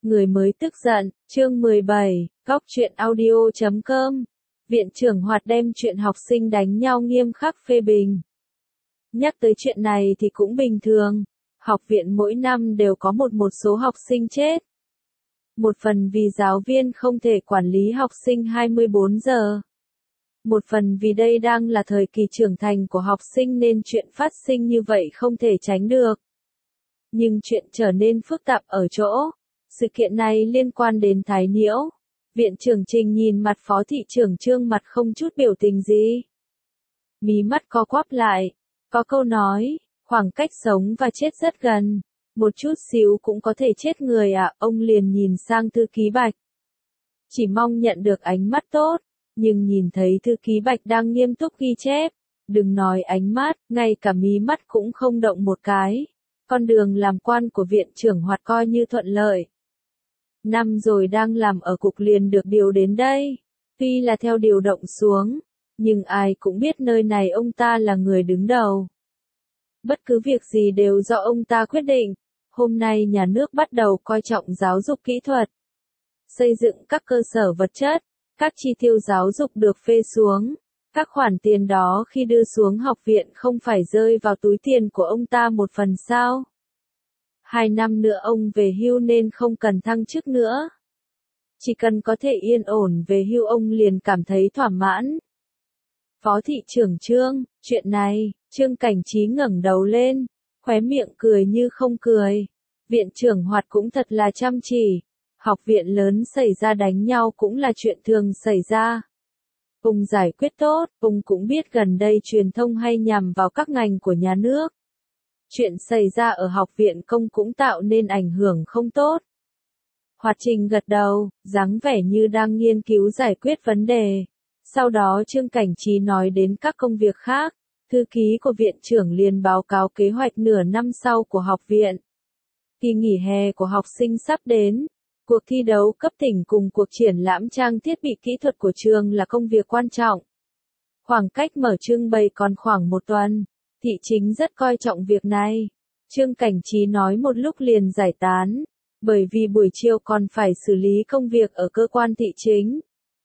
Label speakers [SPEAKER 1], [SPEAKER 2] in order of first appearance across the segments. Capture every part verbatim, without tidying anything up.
[SPEAKER 1] Người mới tức giận, chương mười bảy, góc truyện audio chấm com. Viện trưởng Hoạt đem chuyện học sinh đánh nhau nghiêm khắc phê bình. Nhắc tới chuyện này thì cũng bình thường, học viện mỗi năm đều có một một số học sinh chết. Một phần vì giáo viên không thể quản lý học sinh hai mươi bốn giờ. Một phần vì đây đang là thời kỳ trưởng thành của học sinh nên chuyện phát sinh như vậy không thể tránh được. Nhưng chuyện trở nên phức tạp ở chỗ, sự kiện này liên quan đến Thái Nhiễu. Viện trưởng Trình nhìn mặt phó thị trưởng Trương mặt không chút biểu tình gì. Mí mắt co quắp lại, có câu nói, khoảng cách sống và chết rất gần, một chút xíu cũng có thể chết người à, ông liền nhìn sang thư ký Bạch. Chỉ mong nhận được ánh mắt tốt, nhưng nhìn thấy thư ký Bạch đang nghiêm túc ghi chép, đừng nói ánh mắt, ngay cả mí mắt cũng không động một cái. Con đường làm quan của viện trưởng Hoạt coi như thuận lợi. Năm rồi đang làm ở cục liền được điều đến đây. Tuy là theo điều động xuống, nhưng ai cũng biết nơi này ông ta là người đứng đầu. Bất cứ việc gì đều do ông ta quyết định. Hôm nay nhà nước bắt đầu coi trọng giáo dục kỹ thuật. Xây dựng các cơ sở vật chất, các chi tiêu giáo dục được phê xuống. Các khoản tiền đó khi đưa xuống học viện không phải rơi vào túi tiền của ông ta một phần sao? Hai năm nữa ông về hưu nên không cần thăng chức nữa. Chỉ cần có thể yên ổn về hưu ông liền cảm thấy thỏa mãn. Phó thị trưởng Trương, chuyện này, Trương Cảnh Trí ngẩng đầu lên, khóe miệng cười như không cười. Viện trưởng Hoạt cũng thật là chăm chỉ. Học viện lớn xảy ra đánh nhau cũng là chuyện thường xảy ra. Ông giải quyết tốt, ông cũng biết gần đây truyền thông hay nhằm vào các ngành của nhà nước. Chuyện xảy ra ở học viện công cũng tạo nên ảnh hưởng không tốt. Hoạt Trình gật đầu, dáng vẻ như đang nghiên cứu giải quyết vấn đề. Sau đó Trương Cảnh Trí nói đến các công việc khác. Thư ký của viện trưởng liền báo cáo kế hoạch nửa năm sau của học viện. Kỳ nghỉ hè của học sinh sắp đến. Cuộc thi đấu cấp tỉnh cùng cuộc triển lãm trang thiết bị kỹ thuật của trường là công việc quan trọng. Khoảng cách mở trưng bày còn khoảng một tuần. Thị chính rất coi trọng việc này. Trương Cảnh Trí nói một lúc liền giải tán. Bởi vì buổi chiều còn phải xử lý công việc ở cơ quan thị chính.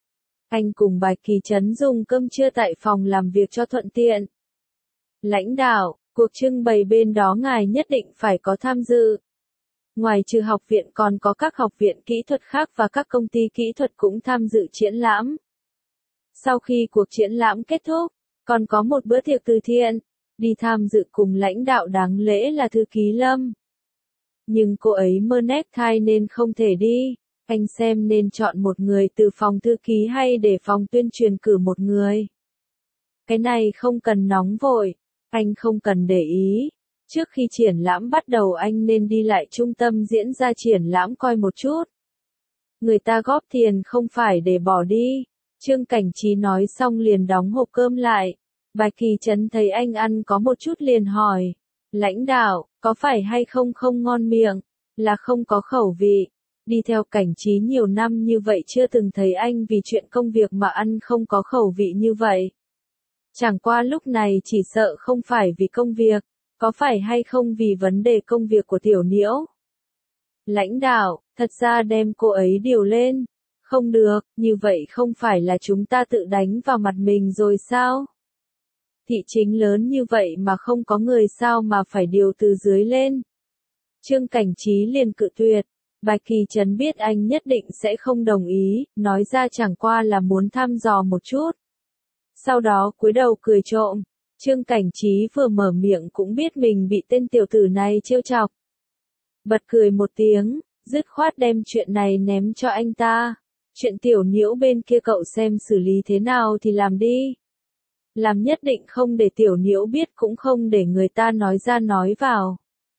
[SPEAKER 1] Anh cùng Bạch Kỳ Trấn dùng cơm trưa tại phòng làm việc cho thuận tiện. Lãnh đạo, cuộc trưng bày bên đó ngài nhất định phải có tham dự. Ngoài trừ học viện còn có các học viện kỹ thuật khác và các công ty kỹ thuật cũng tham dự triển lãm. Sau khi cuộc triển lãm kết thúc, còn có một bữa tiệc từ thiện, đi tham dự cùng lãnh đạo đáng lễ là thư ký Lâm. Nhưng cô ấy mơ necktie nên không thể đi, anh xem nên chọn một người từ phòng thư ký hay để phòng tuyên truyền cử một người. Cái này không cần nóng vội, anh không cần để ý. Trước khi triển lãm bắt đầu anh nên đi lại trung tâm diễn ra triển lãm coi một chút. Người ta góp tiền không phải để bỏ đi. Trương Cảnh Trí nói xong liền đóng hộp cơm lại. Bạch Kỳ Trấn thấy anh ăn có một chút liền hỏi. Lãnh đạo, có phải hay không không ngon miệng? Là không có khẩu vị. Đi theo Cảnh Trí nhiều năm như vậy chưa từng thấy anh vì chuyện công việc mà ăn không có khẩu vị như vậy. Chẳng qua lúc này chỉ sợ không phải vì công việc. Có phải hay không vì vấn đề công việc của Tiểu Nhiễu? Lãnh đạo, thật ra đem cô ấy điều lên. Không được, như vậy không phải là chúng ta tự đánh vào mặt mình rồi sao? Thị chính lớn như vậy mà không có người sao mà phải điều từ dưới lên. Trương Cảnh Trí liền cự tuyệt. Bạch Kỳ Trấn biết anh nhất định sẽ không đồng ý, nói ra chẳng qua là muốn thăm dò một chút. Sau đó cúi đầu cười trộm. Trương Cảnh Trí vừa mở miệng cũng biết mình bị tên tiểu tử này trêu chọc. Bật cười một tiếng, dứt khoát đem chuyện này ném cho anh ta. Chuyện Tiểu Nhiễu bên kia cậu xem xử lý thế nào thì làm đi. Làm nhất định không để Tiểu Nhiễu biết cũng không để người ta nói ra nói vào.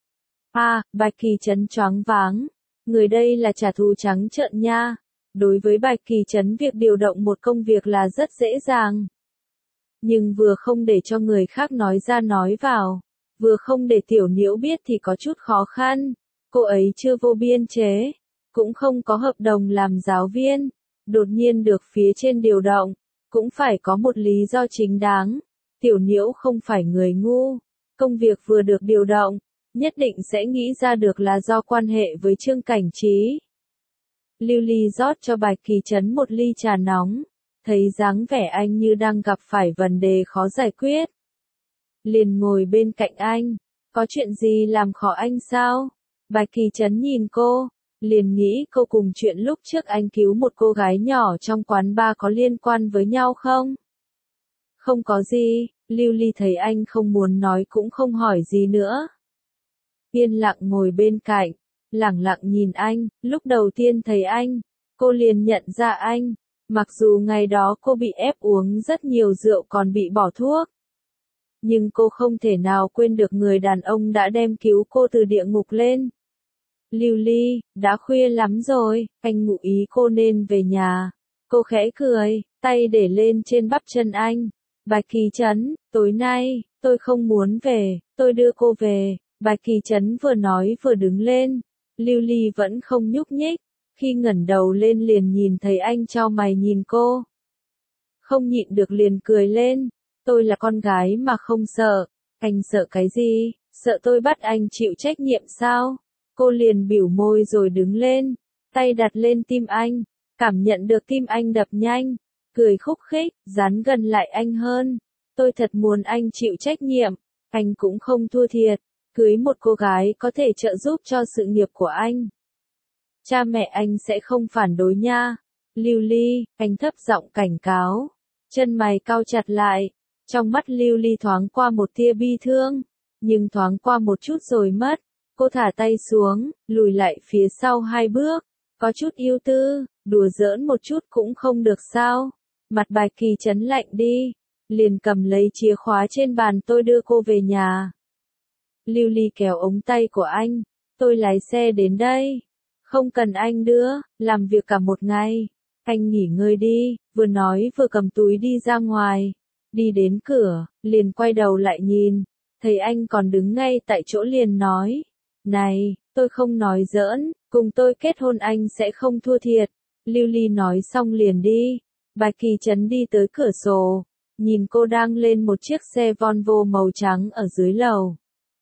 [SPEAKER 1] À, Bạch Kỳ Trấn choáng váng. Người đây là trả thù trắng trợn nha. Đối với Bạch Kỳ Trấn việc điều động một công việc là rất dễ dàng. Nhưng vừa không để cho người khác nói ra nói vào, vừa không để Tiểu Nhiễu biết thì có chút khó khăn. Cô ấy chưa vô biên chế, cũng không có hợp đồng làm giáo viên, đột nhiên được phía trên điều động, cũng phải có một lý do chính đáng. Tiểu Nhiễu không phải người ngu, công việc vừa được điều động, nhất định sẽ nghĩ ra được là do quan hệ với Trương Cảnh Trí. Lưu Ly rót cho Bạch Kỳ Trấn một ly trà nóng, thấy dáng vẻ anh như đang gặp phải vấn đề khó giải quyết. Liền ngồi bên cạnh anh, có chuyện gì làm khó anh sao? Bạch Kỳ Trấn nhìn cô, liền nghĩ cô cùng chuyện lúc trước anh cứu một cô gái nhỏ trong quán bar có liên quan với nhau không? Không có gì, Lưu Ly thấy anh không muốn nói cũng không hỏi gì nữa. Yên lặng ngồi bên cạnh, lẳng lặng nhìn anh, lúc đầu tiên thấy anh, cô liền nhận ra anh, mặc dù ngày đó cô bị ép uống rất nhiều rượu còn bị bỏ thuốc. Nhưng cô không thể nào quên được người đàn ông đã đem cứu cô từ địa ngục lên. Lưu Ly, đã khuya lắm rồi, anh ngụ ý cô nên về nhà. Cô khẽ cười, tay để lên trên bắp chân anh. Bạch Kỳ Trấn, tối nay, tôi không muốn về, tôi đưa cô về. Bạch Kỳ Trấn vừa nói vừa đứng lên. Lưu Ly vẫn không nhúc nhích, khi ngẩng đầu lên liền nhìn thấy anh chau mày nhìn cô. Không nhịn được liền cười lên, tôi là con gái mà không sợ, anh sợ cái gì, sợ tôi bắt anh chịu trách nhiệm sao? Cô liền bỉu môi rồi đứng lên, tay đặt lên tim anh, cảm nhận được tim anh đập nhanh, cười khúc khích, dán gần lại anh hơn. Tôi thật muốn anh chịu trách nhiệm, anh cũng không thua thiệt, cưới một cô gái có thể trợ giúp cho sự nghiệp của anh. Cha mẹ anh sẽ không phản đối nha. Lưu Ly, anh thấp giọng cảnh cáo, chân mày cau chặt lại, trong mắt Lưu Ly thoáng qua một tia bi thương, nhưng thoáng qua một chút rồi mất. Cô thả tay xuống, lùi lại phía sau hai bước, có chút ưu tư, đùa giỡn một chút cũng không được sao? Mặt Bạch Kỳ Trấn lạnh đi, liền cầm lấy chìa khóa trên bàn, tôi đưa cô về nhà. Lưu Ly kéo ống tay của anh, tôi lái xe đến đây, không cần anh đưa, làm việc cả một ngày, anh nghỉ ngơi đi, vừa nói vừa cầm túi đi ra ngoài, đi đến cửa, liền quay đầu lại nhìn, thấy anh còn đứng ngay tại chỗ liền nói. Này, tôi không nói giỡn, cùng tôi kết hôn anh sẽ không thua thiệt. Lưu Ly nói xong liền đi. Bạch Kỳ Trấn đi tới cửa sổ, nhìn cô đang lên một chiếc xe Volvo màu trắng ở dưới lầu.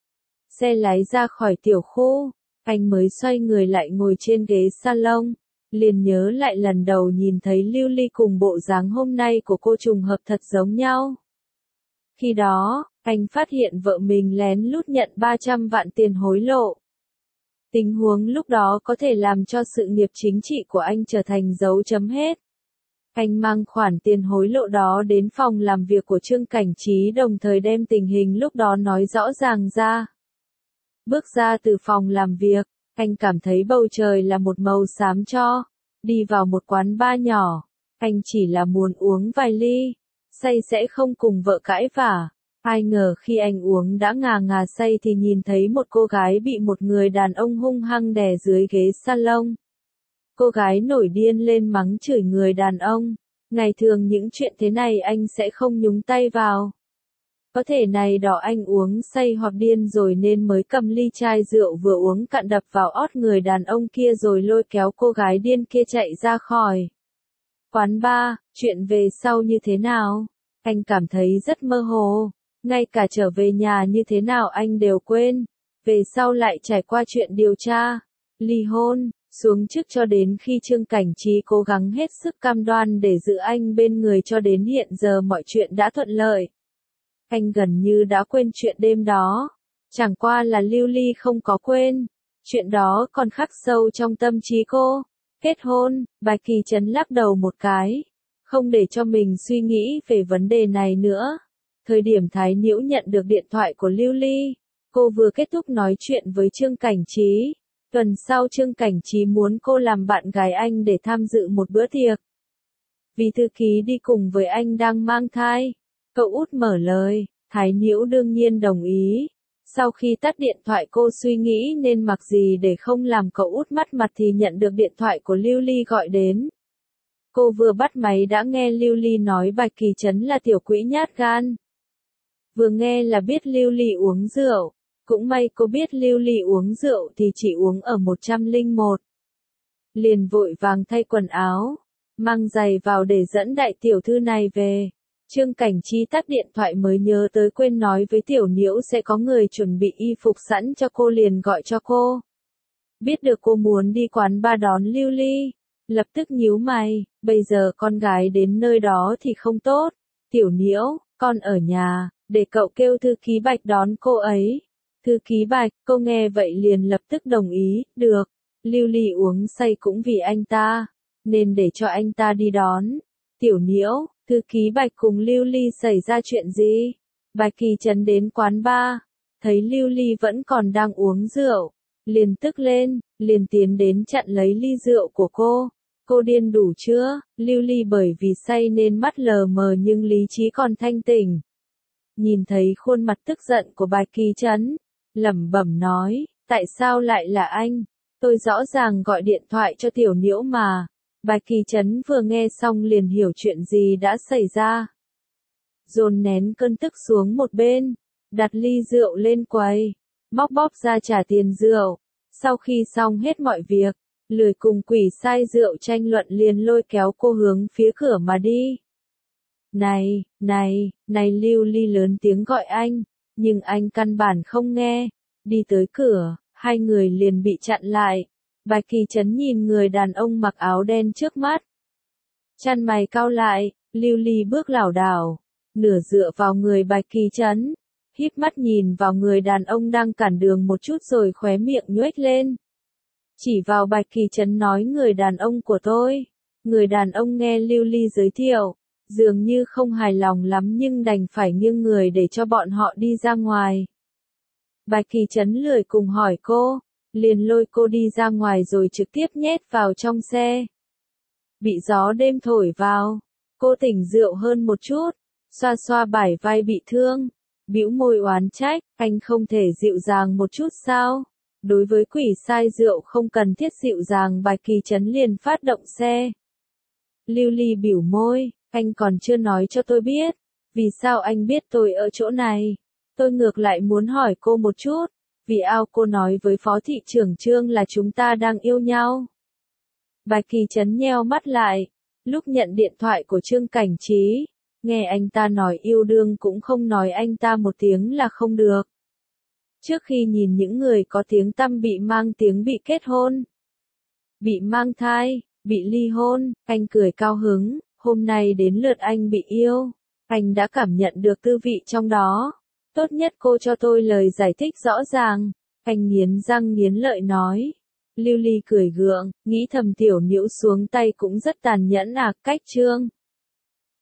[SPEAKER 1] Xe lái ra khỏi tiểu khu, anh mới xoay người lại ngồi trên ghế salon, liền nhớ lại lần đầu nhìn thấy Lưu Ly cùng bộ dáng hôm nay của cô trùng hợp thật giống nhau. Khi đó, anh phát hiện vợ mình lén lút nhận ba trăm vạn tiền hối lộ. Tình huống lúc đó có thể làm cho sự nghiệp chính trị của anh trở thành dấu chấm hết. Anh mang khoản tiền hối lộ đó đến phòng làm việc của Trương Cảnh Trí, đồng thời đem tình hình lúc đó nói rõ ràng ra. Bước ra từ phòng làm việc, anh cảm thấy bầu trời là một màu xám cho. Đi vào một quán bar nhỏ, anh chỉ là muốn uống vài ly, say sẽ không cùng vợ cãi vả. Ai ngờ khi anh uống đã ngà ngà say thì nhìn thấy một cô gái bị một người đàn ông hung hăng đè dưới ghế salon. Cô gái nổi điên lên mắng chửi người đàn ông. Ngày thường những chuyện thế này anh sẽ không nhúng tay vào. Có thể này đỏ anh uống say hoặc điên rồi nên mới cầm ly chai rượu vừa uống cạn đập vào ót người đàn ông kia rồi lôi kéo cô gái điên kia chạy ra khỏi quán bar. Chuyện về sau như thế nào? Anh cảm thấy rất mơ hồ. Ngay cả trở về nhà như thế nào anh đều quên. Về sau lại trải qua chuyện điều tra, ly hôn, xuống chức cho đến khi Trương Cảnh Trí cố gắng hết sức cam đoan để giữ anh bên người cho đến hiện giờ mọi chuyện đã thuận lợi. Anh gần như đã quên chuyện đêm đó. Chẳng qua là Lưu Ly không có quên. Chuyện đó còn khắc sâu trong tâm trí cô. Kết hôn, Bạch Kỳ Trấn lắc đầu một cái. Không để cho mình suy nghĩ về vấn đề này nữa. Thời điểm Thái Nhiễu nhận được điện thoại của Lưu Ly, cô vừa kết thúc nói chuyện với Trương Cảnh Trí. Tuần sau Trương Cảnh Trí muốn cô làm bạn gái anh để tham dự một bữa tiệc. Vì thư ký đi cùng với anh đang mang thai. Cậu út mở lời, Thái Nhiễu đương nhiên đồng ý. Sau khi tắt điện thoại cô suy nghĩ nên mặc gì để không làm cậu út mất mặt thì nhận được điện thoại của Lưu Ly gọi đến. Cô vừa bắt máy đã nghe Lưu Ly nói Bạch Kỳ Trấn là tiểu quỷ nhát gan. Vừa nghe là biết Lưu Ly uống rượu, cũng may cô biết Lưu Ly uống rượu thì chỉ uống ở một trăm lẻ một. Liền vội vàng thay quần áo, mang giày vào để dẫn đại tiểu thư này về. Trương Cảnh Trí tắt điện thoại mới nhớ tới quên nói với tiểu Nhiễu sẽ có người chuẩn bị y phục sẵn cho cô liền gọi cho cô. Biết được cô muốn đi quán bar đón Lưu Ly, lập tức nhíu mày, bây giờ con gái đến nơi đó thì không tốt. Tiểu Nhiễu, con ở nhà, để cậu kêu thư ký Bạch đón cô ấy. Thư ký Bạch, cô nghe vậy liền lập tức đồng ý, được. Lưu Ly uống say cũng vì anh ta, nên để cho anh ta đi đón. Tiểu Nhiễu, thư ký Bạch cùng Lưu Ly xảy ra chuyện gì? Bạch Kỳ Trấn đến quán bar, thấy Lưu Ly vẫn còn đang uống rượu, liền tức lên, liền tiến đến chặn lấy ly rượu của cô. Cô điên đủ chưa? Lưu Ly bởi vì say nên mắt lờ mờ nhưng lý trí còn thanh tỉnh. Nhìn thấy khuôn mặt tức giận của Bạch Kỳ Trấn, lẩm bẩm nói, tại sao lại là anh? Tôi rõ ràng gọi điện thoại cho Tiểu Nhiễu mà. Bạch Kỳ Trấn vừa nghe xong liền hiểu chuyện gì đã xảy ra. Dồn nén cơn tức xuống một bên, đặt ly rượu lên quầy, móc bóp ra trả tiền rượu. Sau khi xong hết mọi việc, lười cùng quỷ sai rượu tranh luận liền lôi kéo cô hướng phía cửa mà đi. Này, này, này Lưu Ly lớn tiếng gọi anh, nhưng anh căn bản không nghe. Đi tới cửa, hai người liền bị chặn lại. Bạch Kỳ Trấn nhìn người đàn ông mặc áo đen trước mắt. Chân mày cau lại, Lưu Ly bước lảo đảo, nửa dựa vào người Bạch Kỳ Trấn, híp mắt nhìn vào người đàn ông đang cản đường một chút rồi khóe miệng nhoếch lên. Chỉ vào Bạch Kỳ Trấn nói người đàn ông của tôi. Người đàn ông nghe Lưu Ly giới thiệu, dường như không hài lòng lắm nhưng đành phải nghiêng người để cho bọn họ đi ra ngoài. Bạch Kỳ Trấn lười cùng hỏi cô, liền lôi cô đi ra ngoài rồi trực tiếp nhét vào trong xe. Bị gió đêm thổi vào, cô tỉnh rượu hơn một chút, xoa xoa bả vai bị thương, bĩu môi oán trách, anh không thể dịu dàng một chút sao? Đối với quỷ sai rượu không cần thiết dịu dàng. Bạch Kỳ Trấn liền phát động xe. Lưu Ly bĩu môi, anh còn chưa nói cho tôi biết, vì sao anh biết tôi ở chỗ này? Tôi ngược lại muốn hỏi cô một chút, vì ao cô nói với phó thị trưởng Trương là chúng ta đang yêu nhau. Bạch Kỳ Trấn nheo mắt lại, lúc nhận điện thoại của Trương Cảnh Trí, nghe anh ta nói yêu đương cũng không nói anh ta một tiếng là không được. Trước khi nhìn những người có tiếng tăm bị mang tiếng bị kết hôn, bị mang thai, bị ly hôn, anh cười cao hứng, hôm nay đến lượt anh bị yêu, anh đã cảm nhận được tư vị trong đó. Tốt nhất cô cho tôi lời giải thích rõ ràng, anh nghiến răng nghiến lợi nói. Lưu Ly cười gượng, nghĩ thầm Tiểu Nhiễu xuống tay cũng rất tàn nhẫn à, cách Trương